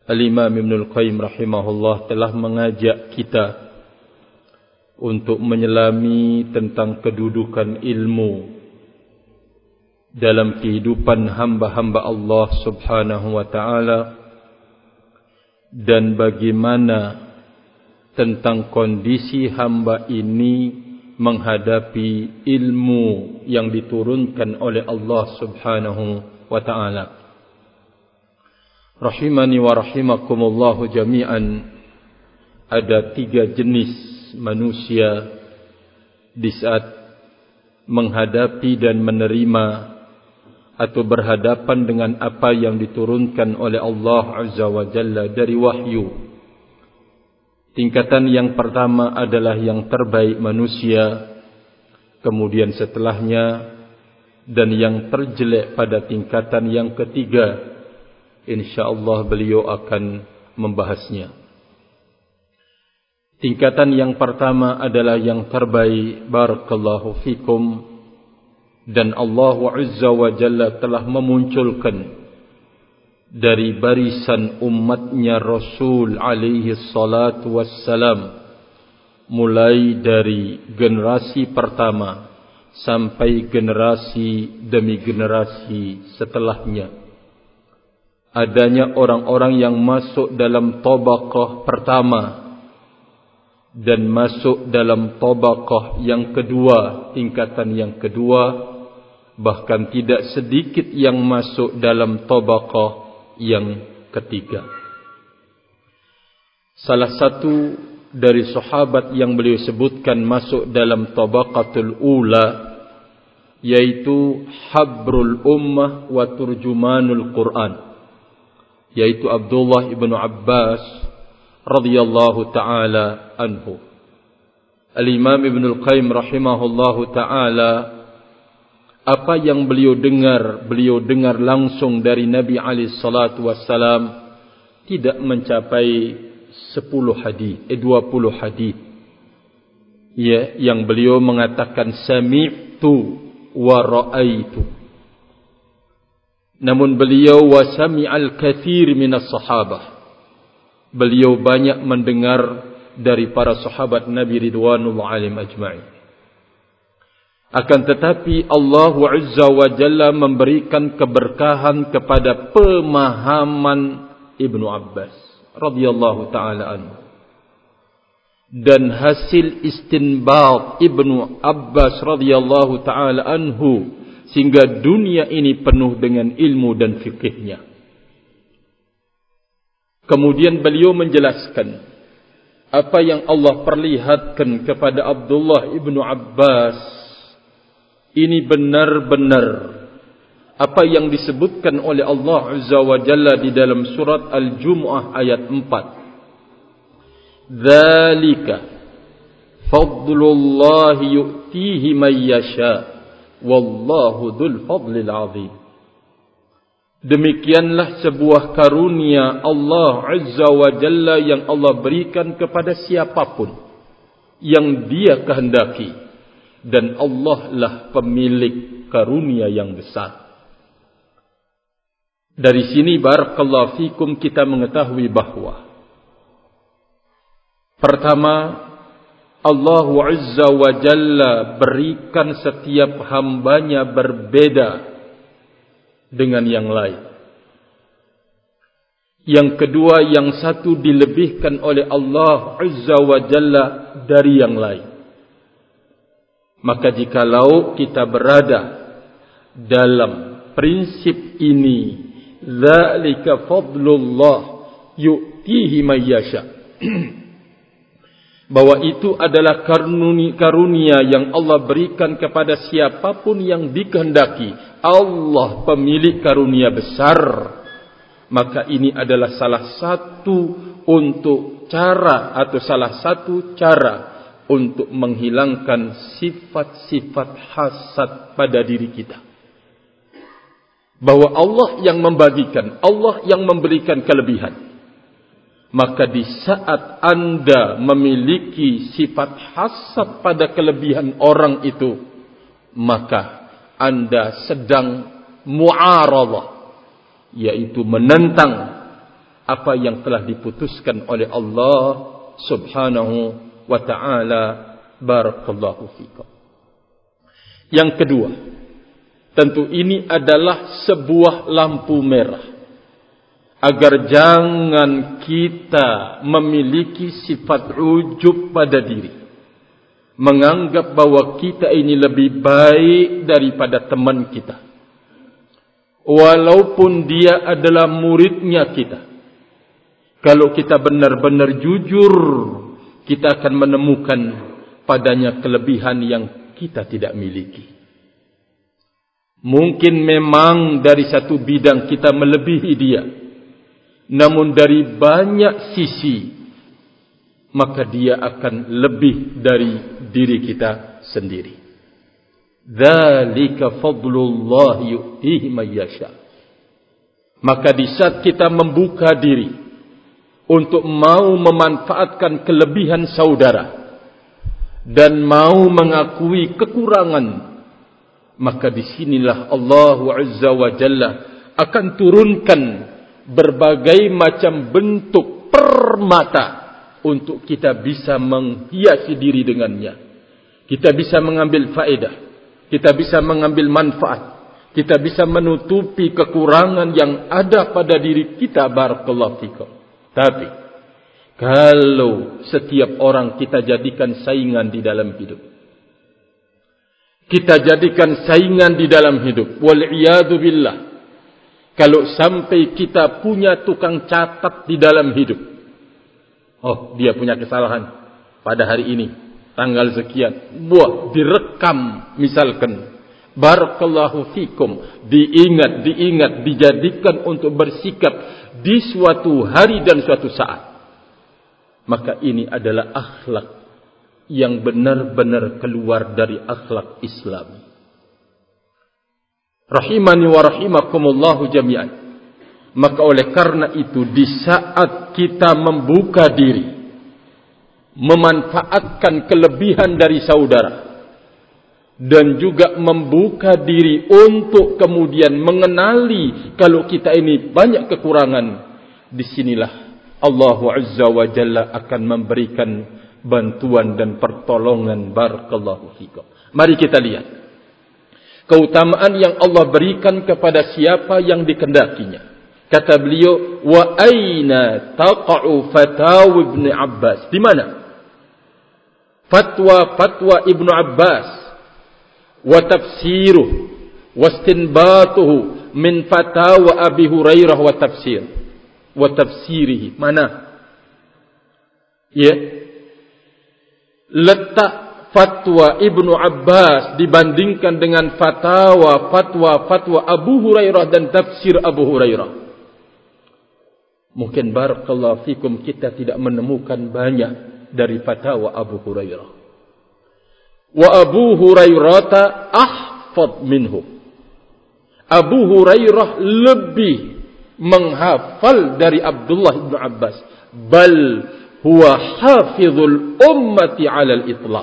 Al-Imam Ibnul Qayyim rahimahullah telah mengajak kita untuk menyelami tentang kedudukan ilmu dalam kehidupan hamba-hamba Allah subhanahu wa ta'ala, dan bagaimana tentang kondisi hamba ini menghadapi ilmu yang diturunkan oleh Allah subhanahu wa ta'ala. Rahimani wa rahimakumullahu jami'an. Ada 3 jenis manusia di saat menghadapi dan menerima atau berhadapan dengan apa yang diturunkan oleh Allah Azza wa Jalla dari wahyu. Tingkatan yang pertama adalah yang terbaik manusia, kemudian setelahnya, dan yang terjelek pada tingkatan yang ketiga. InsyaAllah beliau akan membahasnya. Tingkatan yang pertama adalah yang terbaik. Barakallahu fikum. Dan Allah Azza wa Jalla telah memunculkan dari barisan umatnya Rasul alaihi salatu wassalam, mulai dari generasi pertama sampai generasi demi generasi setelahnya, adanya orang-orang yang masuk dalam tabaqah pertama dan masuk dalam tabaqah yang kedua, tingkatan yang kedua, bahkan tidak sedikit yang masuk dalam tabaqah yang ketiga. Salah satu dari sahabat yang beliau sebutkan masuk dalam tabaqatul ula, yaitu habrul ummah wa turjumanul Quran, yaitu Abdullah ibn Abbas radhiyallahu ta'ala anhu. Al-Imam Ibnul Qayyim rahimahullahu ta'ala, apa yang beliau dengar langsung dari Nabi alaihi salatu wassalam tidak mencapai 20 hadis. Ya, yang beliau mengatakan sami'tu wa ra'aitu. Namun beliau wa sami'al katsir minas sahabah. Beliau banyak mendengar dari para sahabat Nabi ridwanullah alaihim ajma'in. Akan tetapi Allah Azza wa Jalla memberikan keberkahan kepada pemahaman Ibnu Abbas radhiyallahu taala anhu. Dan hasil istinbat Ibnu Abbas radhiyallahu taala anhu, sehingga dunia ini penuh dengan ilmu dan fikihnya. Kemudian beliau menjelaskan apa yang Allah perlihatkan kepada Abdullah ibnu Abbas. Ini benar-benar apa yang disebutkan oleh Allah Azza wa Jalla di dalam surat Al-Jumu'ah ayat 4. Dzalika fadlullahi yu'tihi man yasha. Wallahu dzul fadlil azim. Demikianlah sebuah karunia Allah Azza wa Jalla yang Allah berikan kepada siapapun yang Dia kehendaki, dan Allah lah pemilik karunia yang besar. Dari sini barakallahu fikum kita mengetahui bahwa pertama, Allah Azza wa Jalla berikan setiap hambanya berbeda dengan yang lain. Yang kedua, yang satu dilebihkan oleh Allah Azza wa Jalla dari yang lain. Maka jikalau kita berada dalam prinsip ini, dzalika fadlullah yu'tihi may yasha, bahwa itu adalah karunia yang Allah berikan kepada siapapun yang dikehendaki. Allah pemilik karunia besar. Maka ini adalah salah satu cara untuk menghilangkan sifat-sifat hasad pada diri kita. Bahwa Allah yang membagikan, Allah yang memberikan kelebihan. Maka di saat Anda memiliki sifat hasad pada kelebihan orang itu, maka Anda sedang mu'aradah, yaitu menentang apa yang telah diputuskan oleh Allah Subhanahu wa ta'ala. Barakallahu fikum. Yang kedua, tentu ini adalah sebuah lampu merah agar jangan kita memiliki sifat ujub pada diri, menganggap bahwa kita ini lebih baik daripada teman kita, walaupun dia adalah muridnya kita. Kalau kita benar-benar jujur, kita akan menemukan padanya kelebihan yang kita tidak miliki. Mungkin memang dari satu bidang kita melebihi dia, namun dari banyak sisi maka dia akan lebih dari diri kita sendiri. Dzalika fadlullah yu'tihi man yasha. Maka di saat kita membuka diri untuk mau memanfaatkan kelebihan saudara dan mau mengakui kekurangan, maka disinilah Allah Azza wa Jalla akan turunkan berbagai macam bentuk permata untuk kita bisa menghiasi diri dengannya. Kita bisa mengambil faedah, kita bisa mengambil manfaat, kita bisa menutupi kekurangan yang ada pada diri kita. Barakallahu fikum. Tapi kalau setiap orang kita jadikan saingan di dalam hidup, kita jadikan saingan di dalam hidup, wal'iyadu billah, kalau sampai kita punya tukang catat di dalam hidup, oh dia punya kesalahan pada hari ini, tanggal sekian, buah direkam misalkan, barakallahu fikum, diingat, dijadikan untuk bersikap di suatu hari dan suatu saat. Maka ini adalah akhlak yang benar-benar keluar dari akhlak Islam. Rahimani wa rahimakumullahu jami'an. Maka oleh karena itu, di saat kita membuka diri, memanfaatkan kelebihan dari saudara, dan juga membuka diri untuk kemudian mengenali kalau kita ini banyak kekurangan, disinilah Allah Azza wa Jalla akan memberikan bantuan dan pertolongan. Barakallahu fikum. Mari kita lihat keutamaan yang Allah berikan kepada siapa yang dikehendakinya. Kata beliau, wa aina taqa'u fatawa Ibn Abbas. Di mana fatwa Ibn Abbas wa tafsiruh wa istinbatuhu min fatawa Abi Hurairah wa tafsirihi. Mana? Ya, letak fatwa Ibnu Abbas dibandingkan dengan fatwa Abu Hurairah dan tafsir Abu Hurairah. Mungkin barakallahu fikum kita tidak menemukan banyak dari fatwa Abu Hurairah. Wa Abu Hurairah ahfad minhu. Abu Hurairah lebih menghafal dari Abdullah bin Abbas. Bal huwa hafizul ummati ala al-itlaq.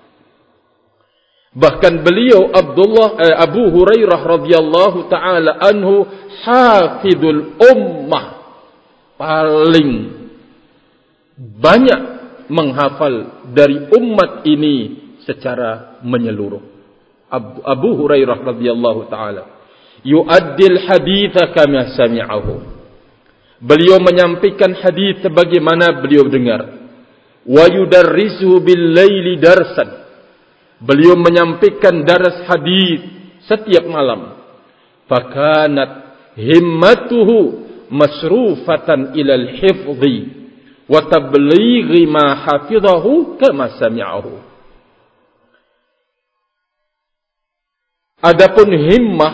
Bahkan beliau Abu Hurairah radhiyallahu taala anhu hafizul ummah, paling banyak menghafal dari umat ini secara menyeluruh. Abu Hurairah radhiyallahu taala yu'addil haditha kama sami'ahu. Beliau menyampaikan hadis sebagaimana beliau dengar. Wa yudarrisuhu bil laili darsan. Beliau menyampaikan daras hadis setiap malam. Fakanat himmatuhu masrufatan ilal hifdhi wa tablighi ma hafizahu kama sami'ahu. Adapun himmah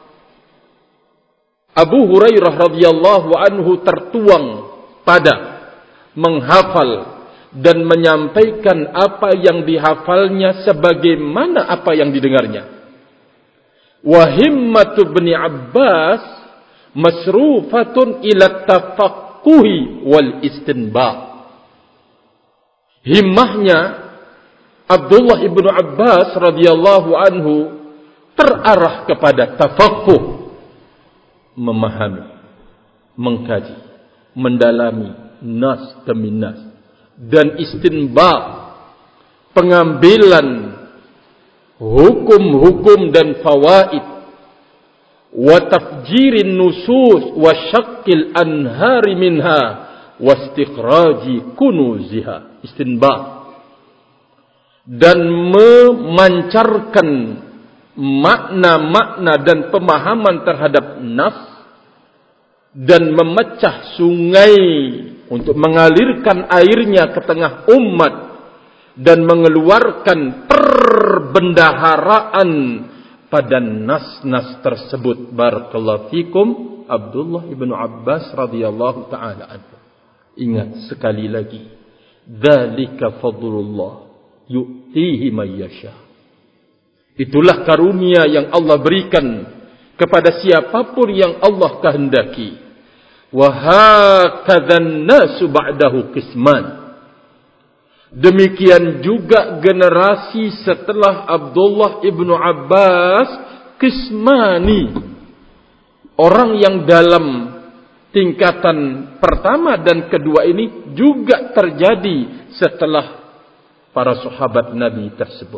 Abu Hurairah radhiyallahu anhu tertuang pada menghafal dan menyampaikan apa yang dihafalnya sebagaimana apa yang didengarnya. Wa himmatu Ibn Abbas masrufatun ila tafaqquhi wal istinbat. Himmahnya Abdullah ibnu Abbas radhiyallahu anhu terarah kepada tafaqquh, memahami, mengkaji, mendalami nas demi nas, dan istinbat, pengambilan hukum-hukum dan fawaid, wa tafjirin nusus wa syaqqil anhari minha wa istikhraji kunuziha. Istinbat, dan memancarkan makna-makna dan pemahaman terhadap nas, dan memecah sungai untuk mengalirkan airnya ke tengah umat, dan mengeluarkan perbendaharaan pada nas-nas tersebut. Barakallahu fikum. Abdullah ibn Abbas radhiyallahu ta'ala anhu. Ingat sekali lagi, dzalika fadlullah yu'tihi man yasha. Itulah karunia yang Allah berikan kepada siapapun yang Allah kehendaki. Wa hakadzan nasu ba'dahu qisman. Demikian juga generasi setelah Abdullah ibn Abbas, qismani. Orang yang dalam tingkatan pertama dan kedua ini juga terjadi setelah para sahabat Nabi tersebut.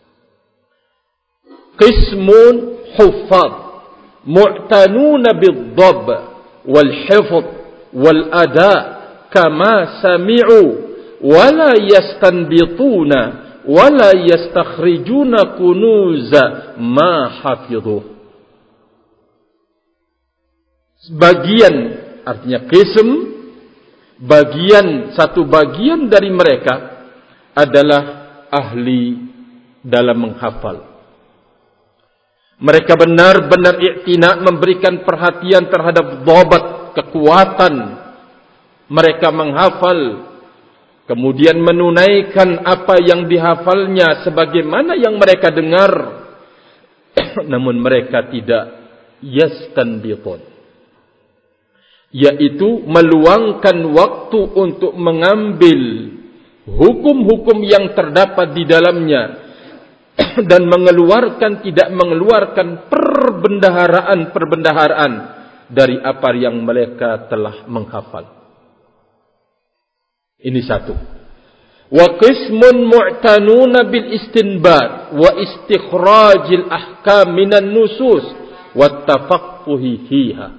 Qismun huffaz mu'tanuna bid-dhab wal hifz wal ada kama sami'u wala yastanbituna wala yastakhrijuna kunuza ma hafidhu. Sebagian, artinya qism, bagian, satu bagian dari mereka adalah ahli dalam menghafal. Mereka benar-benar i'tina, memberikan perhatian terhadap dhabat, kekuatan mereka menghafal, kemudian menunaikan apa yang dihafalnya sebagaimana yang mereka dengar. Namun mereka tidak yastanbitun, yaitu meluangkan waktu untuk mengambil hukum-hukum yang terdapat di dalamnya dan tidak mengeluarkan perbendaharaan dari apa yang mereka telah menghafal. Ini satu. Wa qismun mu'tanuna bil istinbat wa istikhrajil ahkam minan nusus wa tafaqquhi fiha.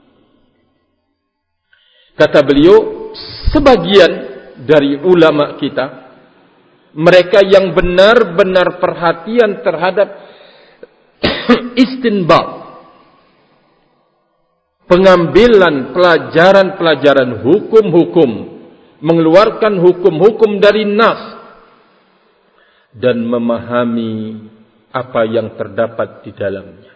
Kata beliau, sebagian dari ulama kita, mereka yang benar-benar perhatian terhadap istinbat, pengambilan pelajaran-pelajaran hukum-hukum, mengeluarkan hukum-hukum dari nas, dan memahami apa yang terdapat di dalamnya.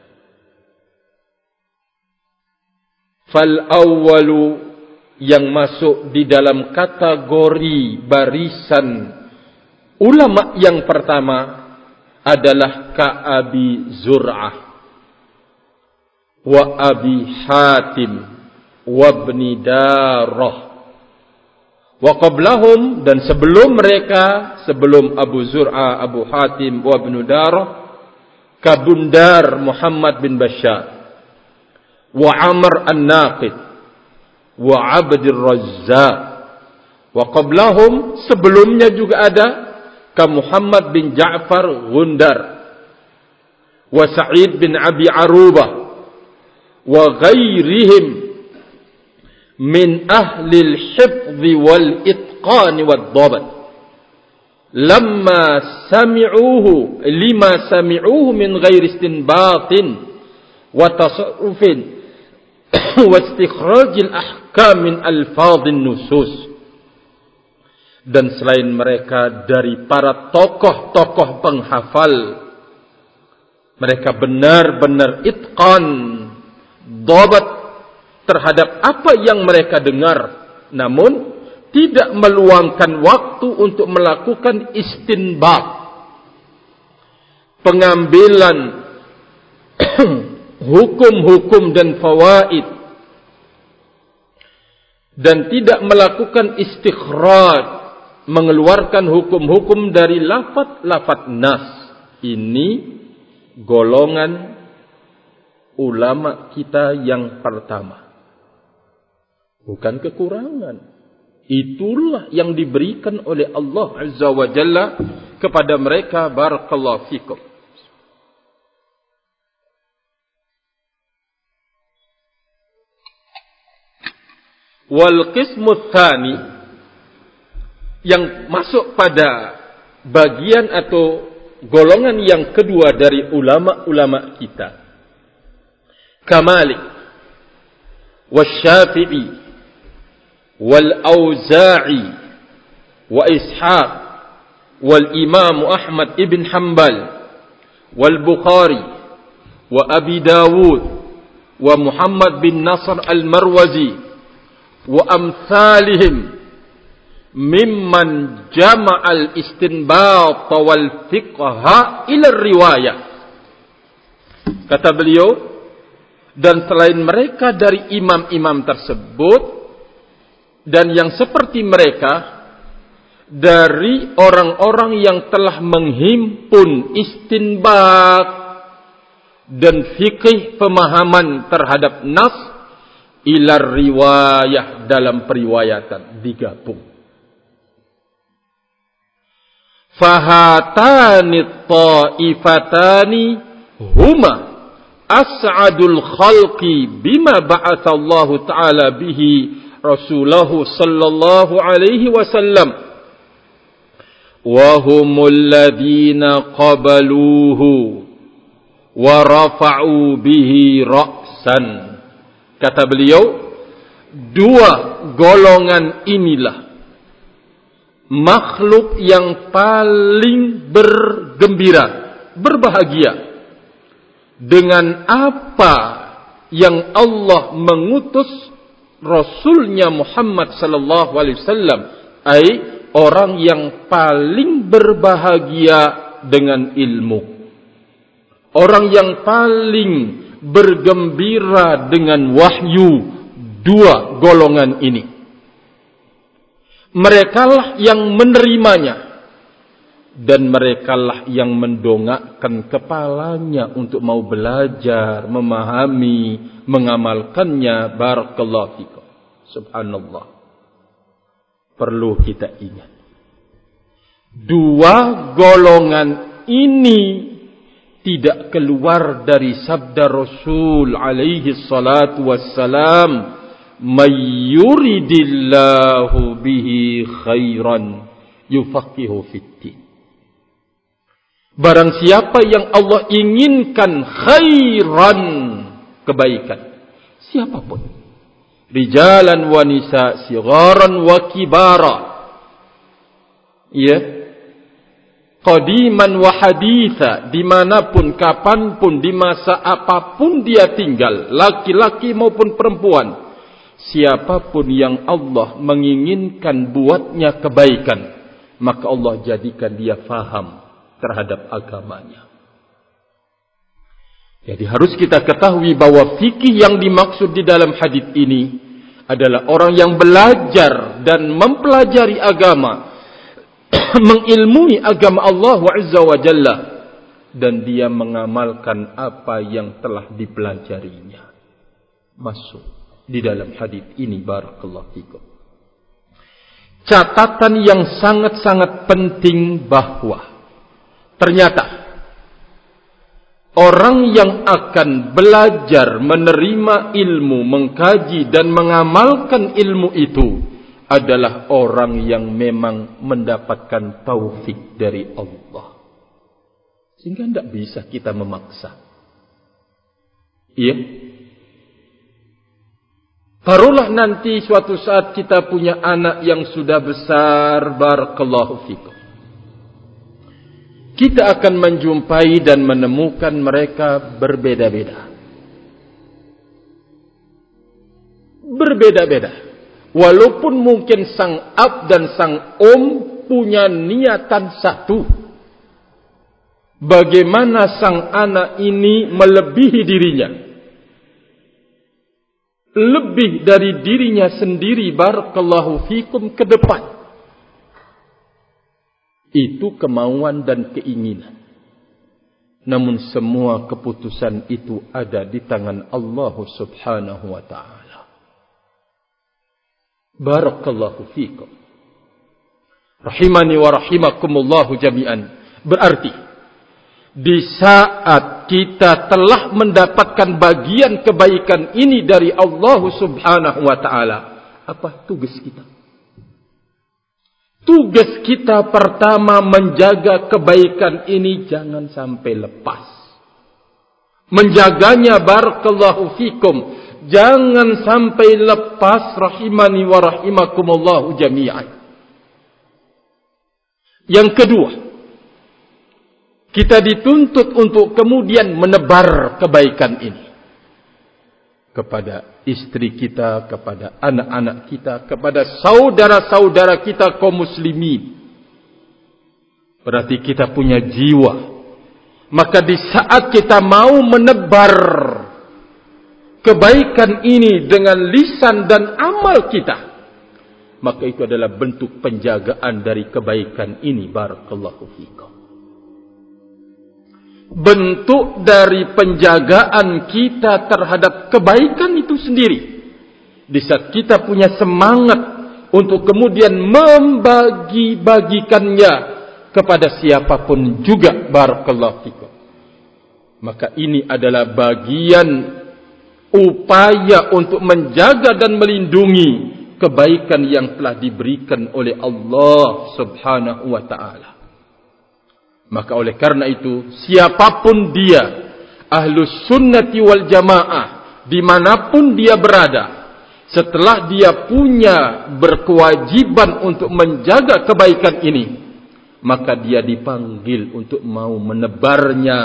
Fal awwalu, yang masuk di dalam kategori barisan ulama yang pertama adalah Ka'abi Zur'ah wa Abi Hatim wa Ibni Darah wa qablahum, dan sebelum mereka, sebelum Abu Zur'ah, Abu Hatim wa Ibnu Darah, Kabundar Muhammad bin Bashar wa Amr an-Naqid wa Abdir Razzaq, wa qablahum, sebelumnya juga ada ka Muhammad bin Ja'far Gundar wa Sa'id bin Abi Arubah wa ghairihim min ahli al-hifz wal itqan wad dhabt lima sami'uhu min ghairi istinbatin wa tasarrufin wa istikhrajil ahkam min alfadhin nusus. Dan selain mereka dari para tokoh-tokoh penghafal, mereka benar-benar itqan, dhabat terhadap apa yang mereka dengar, namun tidak meluangkan waktu untuk melakukan istinbat, pengambilan hukum-hukum dan fawaid, dan tidak melakukan istikhraj, mengeluarkan hukum-hukum dari lafaz-lafaz nas. Ini golongan ulama kita yang pertama. Bukan kekurangan. Itulah yang diberikan oleh Allah Azza wa Jalla kepada mereka. Barakallahu fikum. Wal qismu tsani, yang masuk pada bagian atau golongan yang kedua dari ulama-ulama kita, Kamalik wasyafi'i wal auza'i wa ishaq wal imam Ahmad ibn Hanbal wal Bukhari wa Abi Dawud wa Muhammad bin Nasr al-Marwazi wa amsalihim mimman jama'al istinbat wal fiqha ila riwayah. Kata beliau, dan selain mereka dari imam-imam tersebut dan yang seperti mereka dari orang-orang yang telah menghimpun istinbat dan fikih pemahaman terhadap nas ila riwayah, dalam periwayatan digabung. Fahatani ta'ifatani huma as'adul khalqi bima ba'athallahu ta'ala bihi rasulahu sallallahu alaihi wasallam wa humul ladhina qabaluhu wa rafa'u bihi ra'san. Kata beliau, dua golongan inilah makhluk yang paling bergembira, berbahagia dengan apa yang Allah mengutus Rasulnya Muhammad sallallahu alaihi wasallam, ai orang yang paling berbahagia dengan ilmu, orang yang paling bergembira dengan wahyu. Dua golongan ini, merekalah yang menerimanya dan merekalah yang mendongakkan kepalanya untuk mau belajar, memahami, mengamalkannya. Barakallahu fikum. Subhanallah. Perlu kita ingat, dua golongan ini tidak keluar dari sabda Rasul alaihi salatu wassalam, may yuridillahu bihi khairan yufaqihu fiddin. Barang siapa yang Allah inginkan khairan, kebaikan, siapapun, rijalan wa nisa, sigharan wa kibara, ya, qadiman wa haditha, dimanapun, kapanpun, di masa apapun dia tinggal, laki-laki maupun perempuan, siapapun yang Allah menginginkan buatnya kebaikan, maka Allah jadikan dia faham terhadap agamanya. Jadi harus kita ketahui bahwa fikih yang dimaksud di dalam hadis ini adalah orang yang belajar dan mempelajari agama, mengilmui agama Allah Azza wa Jalla, dan dia mengamalkan apa yang telah dipelajarinya. Masuk di dalam hadis ini. Barakallahu fikum. Catatan yang sangat-sangat penting bahwa ternyata orang yang akan belajar, menerima ilmu, mengkaji dan mengamalkan ilmu itu adalah orang yang memang mendapatkan taufik dari Allah. Sehingga tidak bisa kita memaksa. Iya. Taruhlah nanti suatu saat kita punya anak yang sudah besar, barakallahu fikum. Kita akan menjumpai dan menemukan mereka berbeda-beda. Berbeda-beda. Walaupun mungkin sang ab dan sang punya niatan satu. Bagaimana sang anak ini melebihi dirinya, lebih dari dirinya sendiri, barakallahu fikum, ke depan. Itu kemauan dan keinginan. Namun semua keputusan itu ada di tangan Allah subhanahu wa ta'ala. Barakallahu fikum. Rahimani wa rahimakumullahu jami'an. Berarti di saat kita telah mendapatkan bagian kebaikan ini dari Allah Subhanahu wa taala, apa tugas kita? Tugas kita pertama menjaga kebaikan ini jangan sampai lepas. Menjaganya barakallahu fikum, jangan sampai lepas rahimani wa rahimakumullahu jami'an. Yang kedua, kita dituntut untuk kemudian menebar kebaikan ini kepada istri kita, kepada anak-anak kita, kepada saudara-saudara kita kaum muslimin. Berarti kita punya jiwa. Maka di saat kita mau menebar kebaikan ini dengan lisan dan amal kita, maka itu adalah bentuk penjagaan dari kebaikan ini. Barakallahu fikum. Bentuk dari penjagaan kita terhadap kebaikan itu sendiri. Di saat kita punya semangat untuk kemudian membagi-bagikannya kepada siapapun juga. Barakallahu fikum. Maka ini adalah bagian upaya untuk menjaga dan melindungi kebaikan yang telah diberikan oleh Allah Subhanahu wa ta'ala. Maka oleh karena itu, siapapun dia, ahlus sunnati wal jamaah, dimanapun dia berada, setelah dia punya berkewajiban untuk menjaga kebaikan ini, maka dia dipanggil untuk mau menebarnya,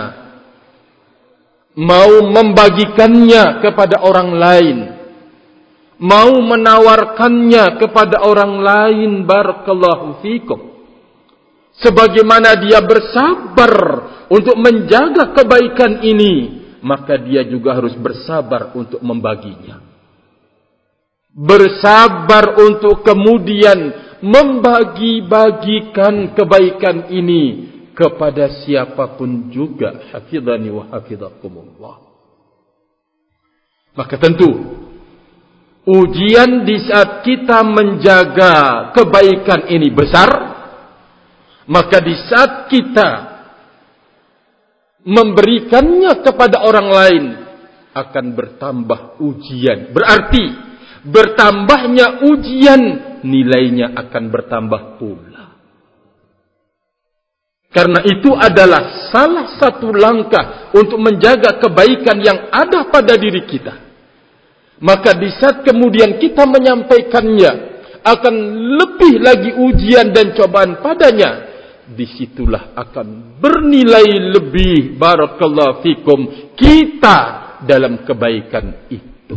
mau membagikannya kepada orang lain, mau menawarkannya kepada orang lain. Barakallahu fikum. Sebagaimana dia bersabar untuk menjaga kebaikan ini, maka dia juga harus bersabar untuk membaginya. Bersabar untuk kemudian membagi-bagikan kebaikan ini kepada siapapun juga. Hafidhani wa hafidhakumullah. Maka tentu ujian di saat kita menjaga kebaikan ini besar. Maka di saat kita memberikannya kepada orang lain akan bertambah ujian. Berarti bertambahnya ujian, nilainya akan bertambah pula. Karena itu adalah salah satu langkah untuk menjaga kebaikan yang ada pada diri kita. Maka di saat kemudian kita menyampaikannya, akan lebih lagi ujian dan cobaan padanya. Disitulah akan bernilai lebih, barakallahu fikum, kita dalam kebaikan itu.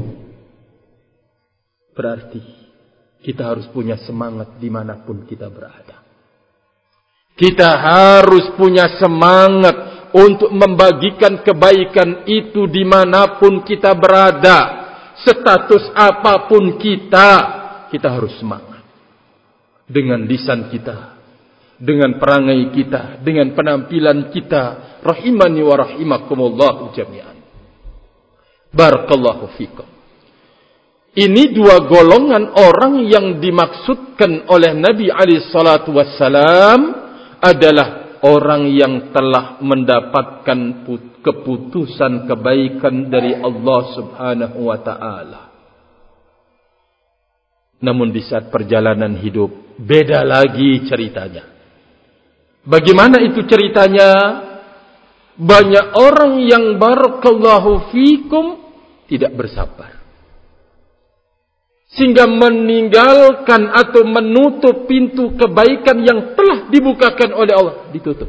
Berarti kita harus punya semangat dimanapun kita berada. Kita harus punya semangat untuk membagikan kebaikan itu dimanapun kita berada. Status apapun kita harus semangat. Dengan lisan kita, dengan perangai kita, dengan penampilan kita. Rahimani wa rahimakumullahu jami'an. Barakallahu fikum. Ini dua golongan orang yang dimaksudkan oleh Nabi alaihi salatu wassalam adalah orang yang telah mendapatkan keputusan kebaikan dari Allah Subhanahu wa ta'ala. Namun di saat perjalanan hidup, beda lagi ceritanya. Bagaimana itu ceritanya? Banyak orang yang barakallahu fikum tidak bersabar, sehingga meninggalkan atau menutup pintu kebaikan yang telah dibukakan oleh Allah, ditutup.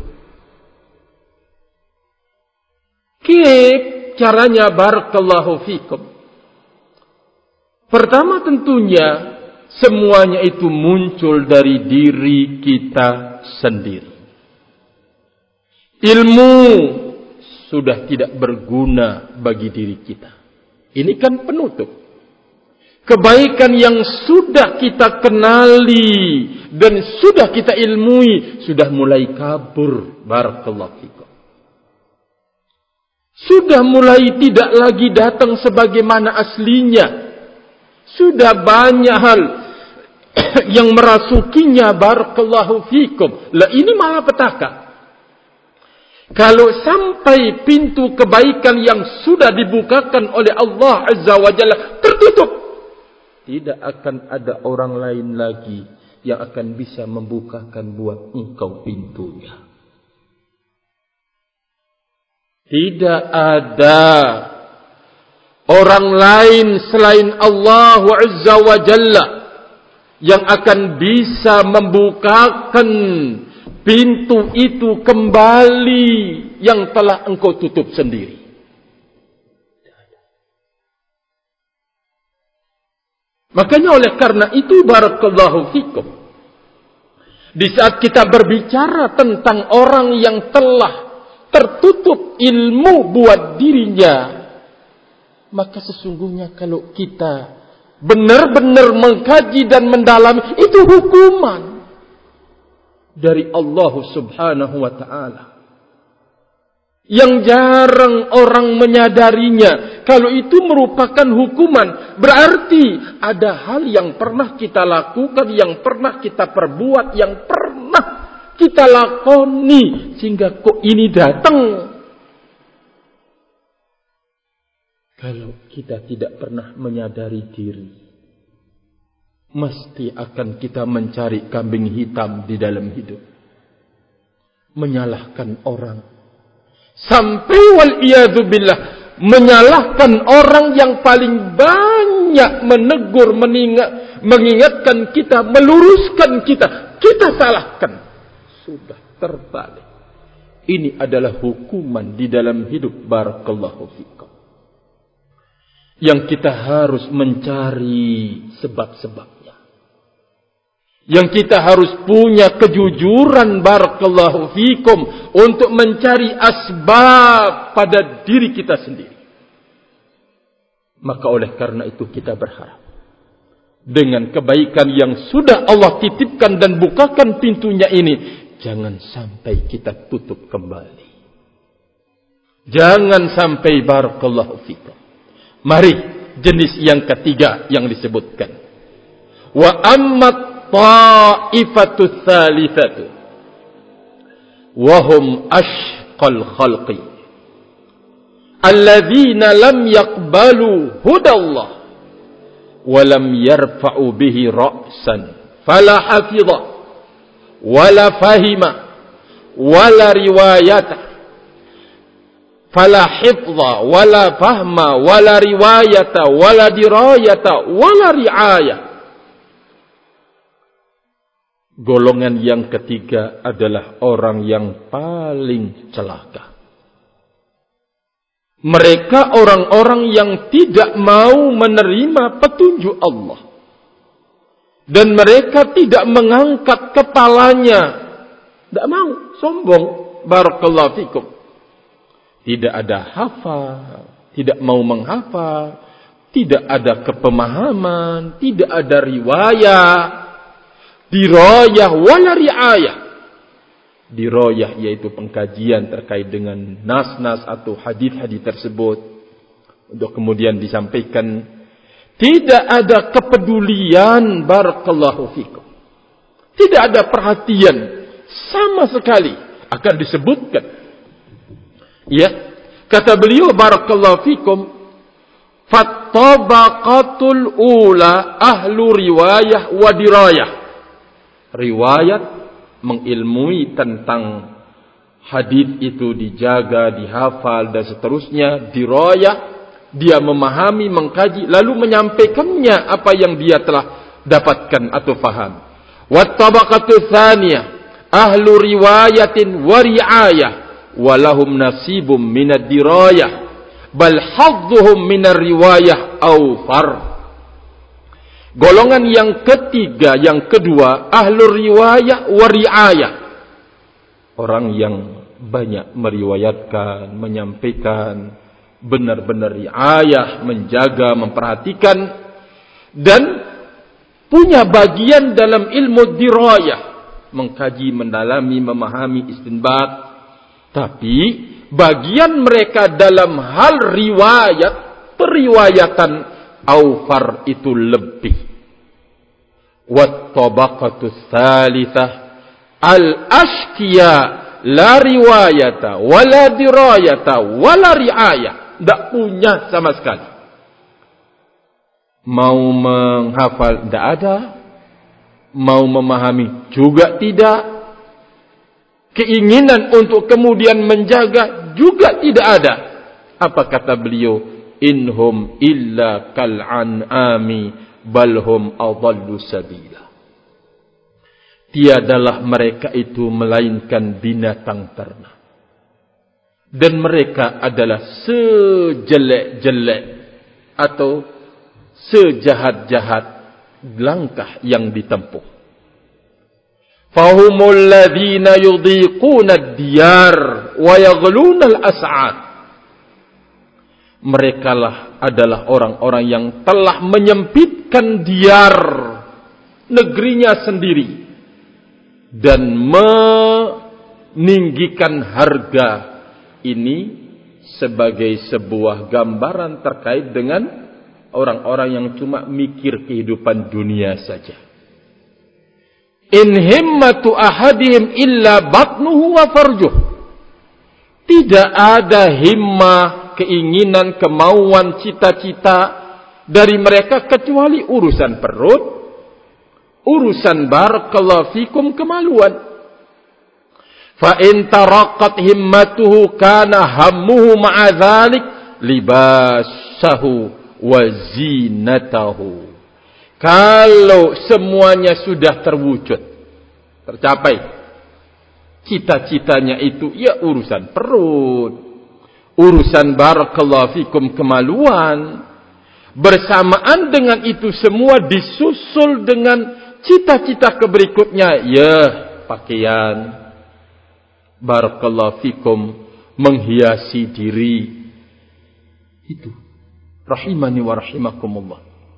Kif caranya barakallahu fikum? Pertama tentunya semuanya itu muncul dari diri kita sendiri. Ilmu sudah tidak berguna bagi diri kita. Ini kan penutup. Kebaikan yang sudah kita kenali dan sudah kita ilmui sudah mulai kabur. Barakallahu fikum. Sudah mulai tidak lagi datang sebagaimana aslinya. Sudah banyak hal yang merasukinya, barakallahu fikum. Lah ini malah petaka. Kalau sampai pintu kebaikan yang sudah dibukakan oleh Allah Azza wa Jalla tertutup, tidak akan ada orang lain lagi yang akan bisa membukakan buat engkau pintunya. Tidak ada orang lain selain Allah Azza wa Jalla yang akan bisa membukakan pintu itu kembali yang telah engkau tutup sendiri. Makanya oleh karena itu, barakallahu fikum, di saat kita berbicara tentang orang yang telah tertutup ilmu buat dirinya, maka sesungguhnya kalau kita benar-benar mengkaji dan mendalami, itu hukuman dari Allah Subhanahu wa ta'ala yang jarang orang menyadarinya. Kalau itu merupakan hukuman, berarti ada hal yang pernah kita lakukan, yang pernah kita perbuat, yang pernah kita lakoni, sehingga kok ini datang. Kalau kita tidak pernah menyadari diri, mesti akan kita mencari kambing hitam di dalam hidup, menyalahkan orang, sampai wal-iyadzu billah menyalahkan orang yang paling banyak menegur, mengingatkan kita, meluruskan kita, kita salahkan. Sudah terbalik. Ini adalah hukuman di dalam hidup, barakallahu fikum, yang kita harus mencari sebab-sebabnya, yang kita harus punya kejujuran, barakallahu fikum, untuk mencari asbab pada diri kita sendiri. Maka oleh karena itu kita berharap dengan kebaikan yang sudah Allah titipkan dan bukakan pintunya ini, jangan sampai kita tutup kembali. Jangan sampai, barakallahu fikum. Mari jenis yang ketiga yang disebutkan. Wa ammat ta'ifatu tsalitsatu wa hum ashqal khalqi alladzina lam yaqbalu hudallah wa lam yarfa'u bihi ra'san fala hafidha wala fahima wala riwayata fala hifdha wala fahma wala riwayata wala dirayata wala riayah. Golongan yang ketiga adalah orang yang paling celaka. Mereka orang-orang yang tidak mau menerima petunjuk Allah, dan mereka tidak mengangkat kepalanya, tidak mau, sombong, barakallahu fikum. Tidak ada hafal, tidak mau menghafal, tidak ada kepemahaman, tidak ada riwayat, dirayah wala riayah. Dirayah yaitu pengkajian terkait dengan nas-nas atau hadis-hadis tersebut untuk kemudian disampaikan. Tidak ada kepedulian, barakallahu fikum. Tidak ada perhatian sama sekali akan disebutkan. Ya, kata beliau, barakallahu fikum, fattabaqatul ula ahlu riwayah wa dirayah. Riwayat, mengilmui tentang hadis itu, dijaga, dihafal dan seterusnya. Dirayah, dia memahami, mengkaji, lalu menyampaikannya apa yang dia telah dapatkan atau faham. Wattabaqatu tsaniyah ahlu riwayatin wa riayah walahum nasibum minad dirayah bal hadduhum minar riwayah awfar. Golongan yang ketiga, yang kedua, ahlur riwayah wa riayah. Orang yang banyak meriwayatkan, menyampaikan, benar-benar riayah, menjaga, memperhatikan, dan punya bagian dalam ilmu dirayah, mengkaji, mendalami, memahami, istinbat. Tapi bagian mereka dalam hal riwayat, periwayatan, awfar itu lebih. Wat tabaqatu tsalitsah al-ashqiya la riwayata wala dirayata wala riayah. Tidak punya sama sekali. Mau menghafal tidak ada. Mau memahami juga tidak. Keinginan untuk kemudian menjaga juga tidak ada. Apa kata beliau? Inhum illa kal'an'ami balhum adallu sabila. Tiadalah mereka itu melainkan binatang ternak. Dan mereka adalah sejelek-jelek atau sejahat-jahat langkah yang ditempuh. Fahumul ladzina yudhiquna ad-diyar wa yaghluna al-as'ad. Merekalah adalah orang-orang yang telah menyempitkan diyar negerinya sendiri dan meninggikan harga. Ini sebagai sebuah gambaran terkait dengan orang-orang yang cuma mikir kehidupan dunia saja. In himmatu ahadihim illa batnuhu wa farjuh. Tidak ada himmah, keinginan, kemauan, cita-cita dari mereka kecuali urusan perut, urusan barakallahu fikum kemaluan. Fa in taraqqat himmatuhu kana hammuhu ma'a dzalik libasahu wa zinatahu. Kalau semuanya sudah terwujud, tercapai, cita-citanya itu ya urusan perut, urusan barakallahu fikum kemaluan, bersamaan dengan itu semua disusul dengan cita-cita keberikutnya, ya pakaian, barakallahu fikum, menghiasi diri. Itu rahimani wa rahimakumullah.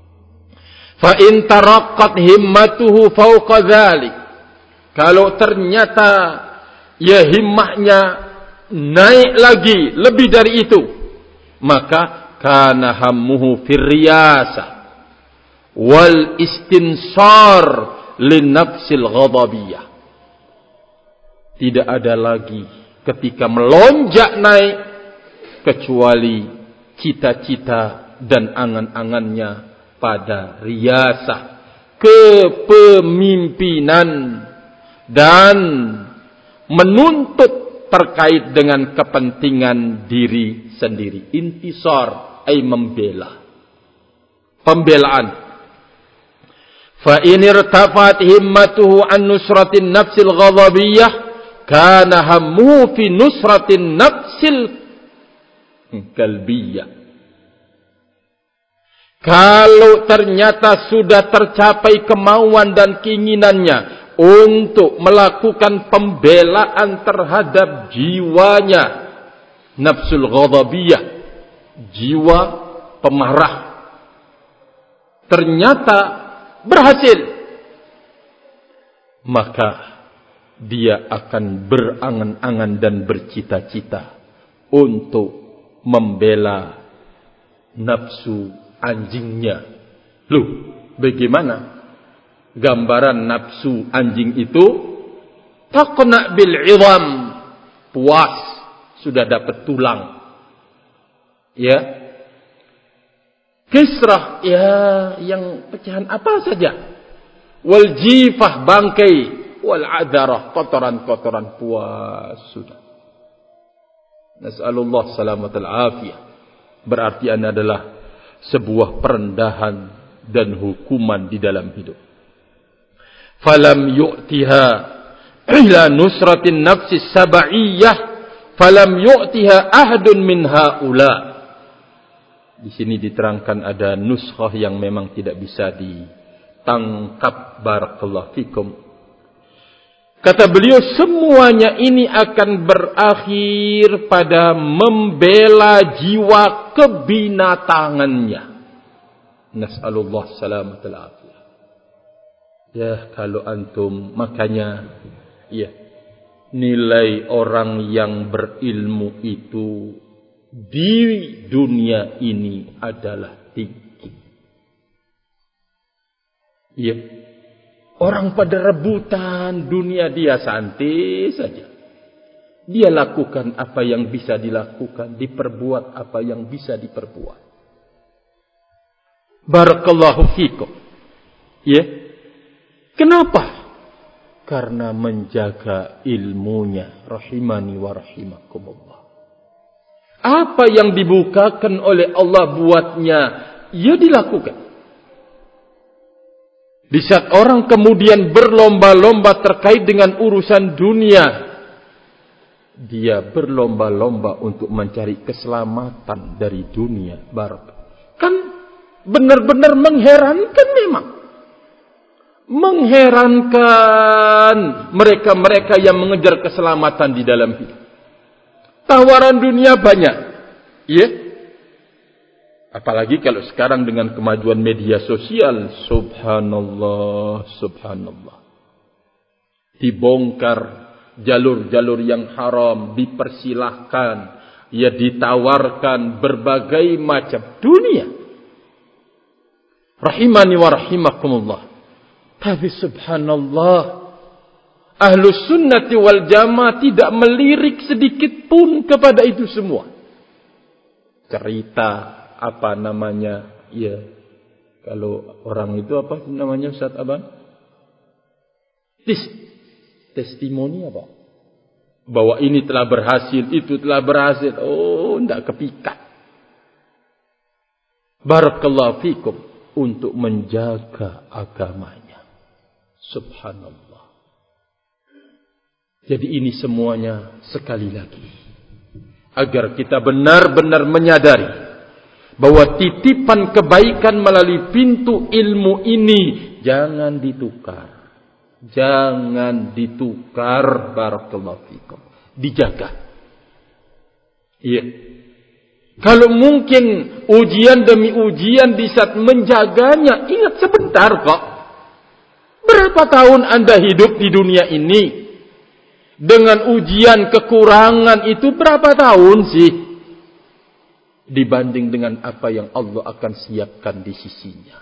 Fa in taraqqat himmatuhu fawqa dzalik. Kalau ternyata ya himmahnya naik lagi lebih dari itu, maka kana hammuhu fir riyasah wal istinsar lin nafsil ghadabiyah. Tidak ada lagi ketika melonjak naik kecuali cita-cita dan angan-angannya pada riyasah, kepemimpinan, dan menuntut terkait dengan kepentingan diri sendiri. Intisar, ay membela, pembelaan. Fa in irtafat himmatuhu an nusratin nafsil ghadabiyah kana hammuhu fi nusratin nafsil kalbiyah. Kalau ternyata sudah tercapai kemauan dan keinginannya untuk melakukan pembelaan terhadap jiwanya, nafsul ghadabiyah, jiwa pemarah, ternyata berhasil, maka dia akan berangan-angan dan bercita-cita untuk membela nafsu anjingnya. Loh, bagaimana gambaran nafsu anjing itu? Taqna bil 'idham, puas, sudah dapat tulang. Ya. Kisrah, ya yang pecahan apa saja. Wal jifah, bangkai, wal adarah, kotoran-kotoran, puas sudah. Nas'alullah salamatal afiyah. Berarti ini adalah sebuah perendahan dan hukuman di dalam hidup. Falam yu'tiha ila nusratin nafsi sab'iyah, falam yu'tiha ahadun min haula. Di sini diterangkan ada nuskhah yang memang tidak bisa ditangkap, barakallahu fikum. Kata beliau, semuanya ini akan berakhir pada membela jiwa kebinatangannya. Nas'alullah salamatal afiyah. Ya, kalau antum, makanya ya, nilai orang yang berilmu itu di dunia ini adalah tinggi. Ya, Orang pada rebutan dunia, dia santai saja. Dia lakukan apa yang bisa dilakukan, diperbuat apa yang bisa diperbuat. Barakallahu fikum. Ya. Kenapa? Karena menjaga ilmunya. Rahimani wa rahimakumullah. Apa yang dibukakan oleh Allah buatnya, ia dilakukan. Di saat orang kemudian berlomba-lomba terkait dengan urusan dunia, dia berlomba-lomba untuk mencari keselamatan dari dunia. Kan benar-benar mengherankan memang. Mengherankan mereka-mereka yang mengejar keselamatan di dalam hidup. Tawaran dunia banyak. Ya. Apalagi kalau sekarang dengan kemajuan media sosial. Subhanallah, subhanallah. Dibongkar jalur-jalur yang haram, dipersilahkan, ya ditawarkan berbagai macam dunia. Rahimani wa rahimakumullah. Tapi subhanallah, Ahlus Sunnati wal Jamaah tidak melirik sedikit pun kepada itu semua. Cerita apa namanya? Ya, kalau orang itu apa namanya Ustaz Abang? Testimoni apa? Bahwa ini telah berhasil, itu telah berhasil. Oh, tidak kepikat. Barakallahu fikum untuk menjaga agamanya. Subhanallah. Jadi ini semuanya sekali lagi. Agar kita benar-benar menyadari bahwa titipan kebaikan melalui pintu ilmu ini jangan ditukar. Jangan ditukar. Barakallahu fikum. Dijaga. Iya. Kalau mungkin ujian demi ujian di saat menjaganya, ingat sebentar kok. Berapa tahun Anda hidup di dunia ini? Dengan ujian kekurangan itu berapa tahun sih? Dibanding dengan apa yang Allah akan siapkan di sisinya.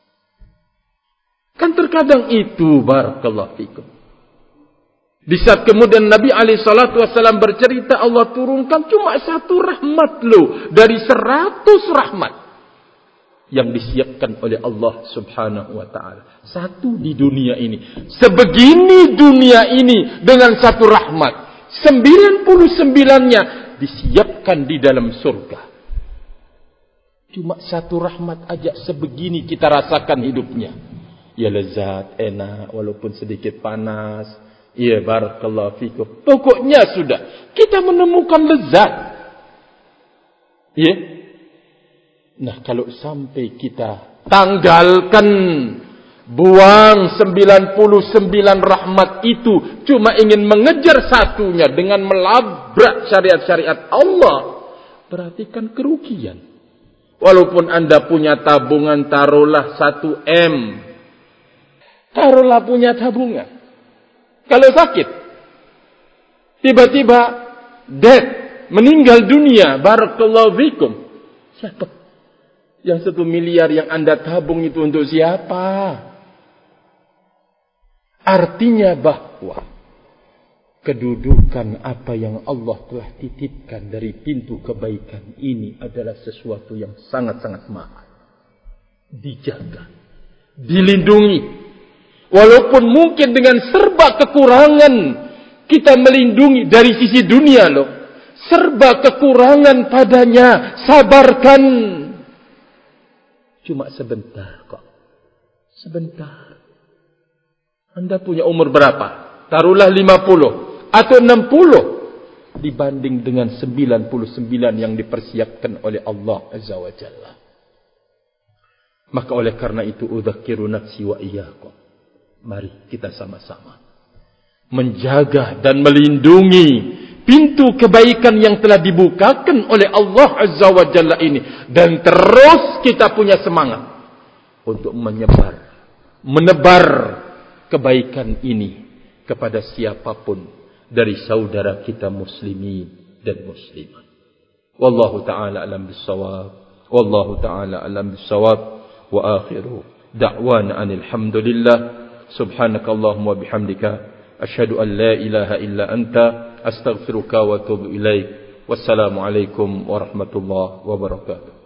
Kan terkadang itu, barakallahu fikum. Di saat kemudian Nabi SAW bercerita, Allah turunkan cuma 1 rahmat loh. Dari 100 rahmat. Yang disiapkan oleh Allah subhanahu wa ta'ala. 1 di dunia ini. Sebegini dunia ini dengan 1 rahmat. 99-nya disiapkan di dalam surga. Cuma 1 rahmat aja sebegini kita rasakan hidupnya. Ya lezat, enak, walaupun sedikit panas. Ya barakallahu fikum. Pokoknya sudah. Kita menemukan lezat. Ya. Nah kalau sampai kita tanggalkan, buang 99 rahmat itu, cuma ingin mengejar satunya dengan melabrak syariat-syariat Allah, berarti kan kerugian. Walaupun Anda punya tabungan, taruhlah 1 M. Taruhlah punya tabungan. Kalau sakit, tiba-tiba death, meninggal dunia, barakallahu fikum. Siapa? Yang 1 miliar yang Anda tabung itu untuk siapa? Artinya bahwa kedudukan apa yang Allah telah titipkan dari pintu kebaikan ini adalah sesuatu yang sangat-sangat mahal. Dijaga, dilindungi. Walaupun mungkin dengan serba kekurangan kita melindungi dari sisi dunia loh. Serba kekurangan padanya, sabarkan. Cuma sebentar kok. Sebentar. Anda punya umur berapa? Taruhlah 50 atau 60 dibanding dengan 99 yang dipersiapkan oleh Allah Azza wa Jalla. Maka oleh karena itu udzakiru nafsi wa iyyakum. Mari kita sama-sama menjaga dan melindungi pintu kebaikan yang telah dibukakan oleh Allah Azza wa Jalla ini. Dan terus kita punya semangat untuk menebar kebaikan ini kepada siapapun dari saudara kita muslimin dan muslimat. Wallahu ta'ala alam bissawab. Wallahu ta'ala alam bissawab. Wa akhiru da'wana anil hamdulillah. Subhanakallahumma bihamdika asyhadu an la ilaha illa anta astaghfiruka wa atubu ilaik. Wassalamualaikum warahmatullahi wabarakatuh.